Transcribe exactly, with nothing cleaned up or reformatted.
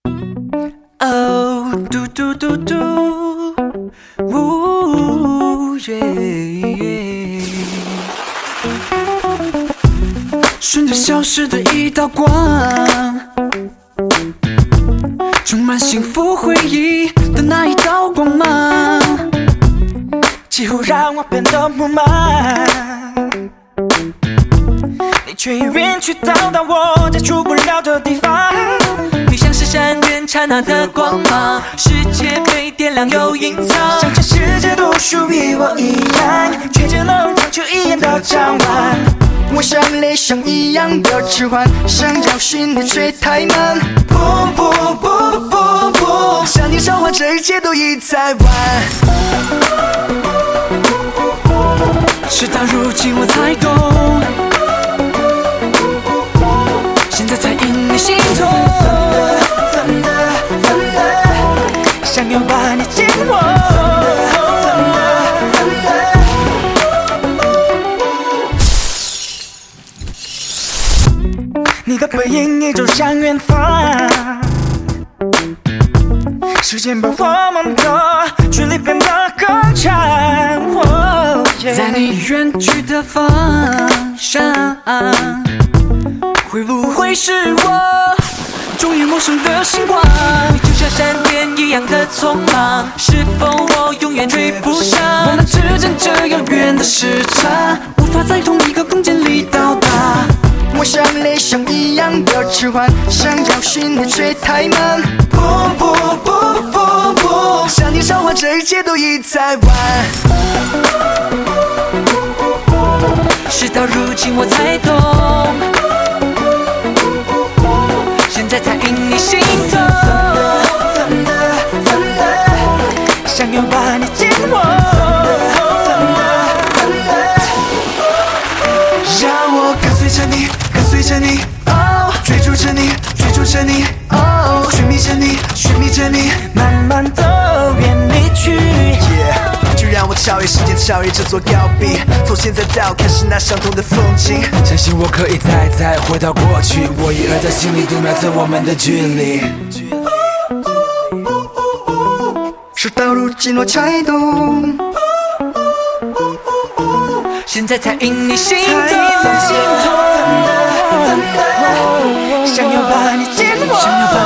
哦，嘟嘟嘟嘟，呜耶！顺着消失的一道光，充满幸福回忆的那一道光芒，几乎让我变得木马。你却已远去到达我接触不了的地方。你像是闪电刹那的光芒，世界被点亮又隐藏，像全世界都属于我一样，却只能长久一眼的张望。 我像雷声一样的迟缓，想找寻你却太慢。不不不不不，向你召唤，这一切都已太晚。 事到如今我才懂，现在才因你心痛， 分的分的分的， 想要把你紧握。你的背影已走向远方，时间把我们的距离变得更长。Oh, yeah. 在你远去的方向，会不会是我终于陌生的星光？你就像闪电一样的匆忙，是否我永远追不上？我们之间这遥远的时差，无法在同一个空间里到达。 我像雷声一样的迟缓，想找寻你却太慢。不不不不不，向你召唤，这一切都已太晚。 事到如今我才懂，现在才因你心痛， 分的分的， 想要把你紧握。 让我跟随着你，跟随着你，哦，追逐着你，追逐着你，哦，寻觅着你，寻觅着你， 慢慢的远离去。 Yeah， 就让我超越时间，超越这座高壁，从现在到看是那相同的风景。 相信我可以再再回到过去，我一而在心里度秒测我们的距离。 事到如今我才懂， 现在才因你心才痛， 分心痛，分的分的， 想要把你紧握。